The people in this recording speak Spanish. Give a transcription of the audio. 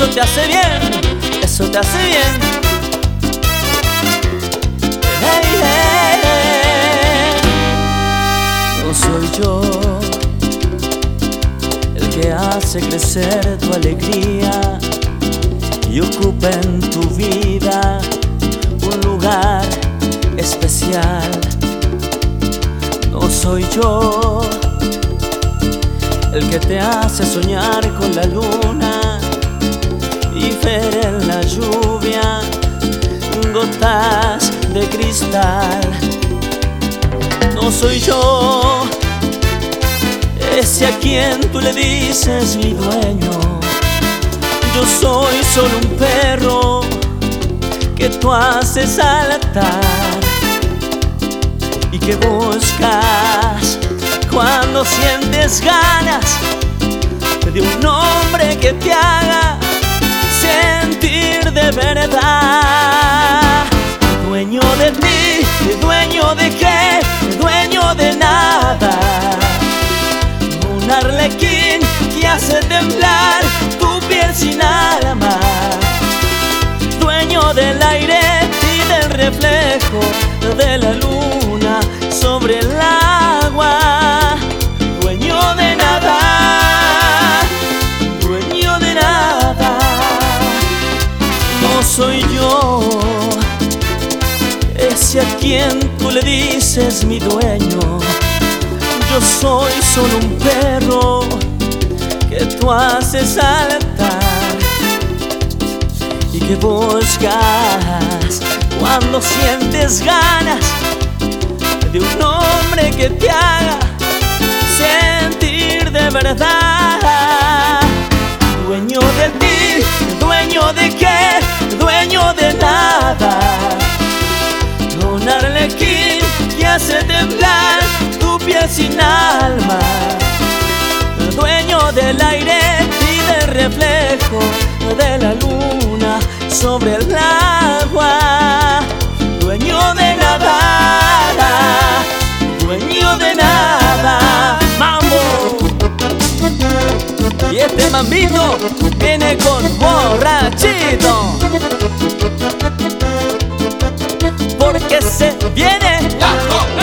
eso te hace bien, eso te hace bien. Hey, hey, hey. No soy yo el que hace crecer tu alegría y ocupa en tu vida un lugar especial. No soy yo el que te hace soñar con la luna y ver en la lluvia gotas de cristal. No soy yo ese a quien tú le dices mi dueño. Yo soy solo un perro que tú haces saltar y que buscas cuando sientes ganas de un hombre que te haga sentir de verdad. Dueño de ti, dueño de qué, dueño de nada. Un arlequín que hace temblar tu piel sin alma. Dueño del aire y del reflejo de la luna sobre el agua. Dueño de nada, dueño de nada. No soy yo ese a quien tú le dices mi dueño. Yo soy solo un perro que tú haces saltar y que buscas cuando sientes ganas de un hombre que te haga sentir de verdad. Dueño de ti, dueño de qué, dueño de nada. Un arlequín que hace temblar tu piel sin alma. Dueño del aire y del reflejo de la luna sobre el agua. Dueño de nada, dueño de nada. ¡Mambo! Y este mambito viene con borrachito, porque se viene la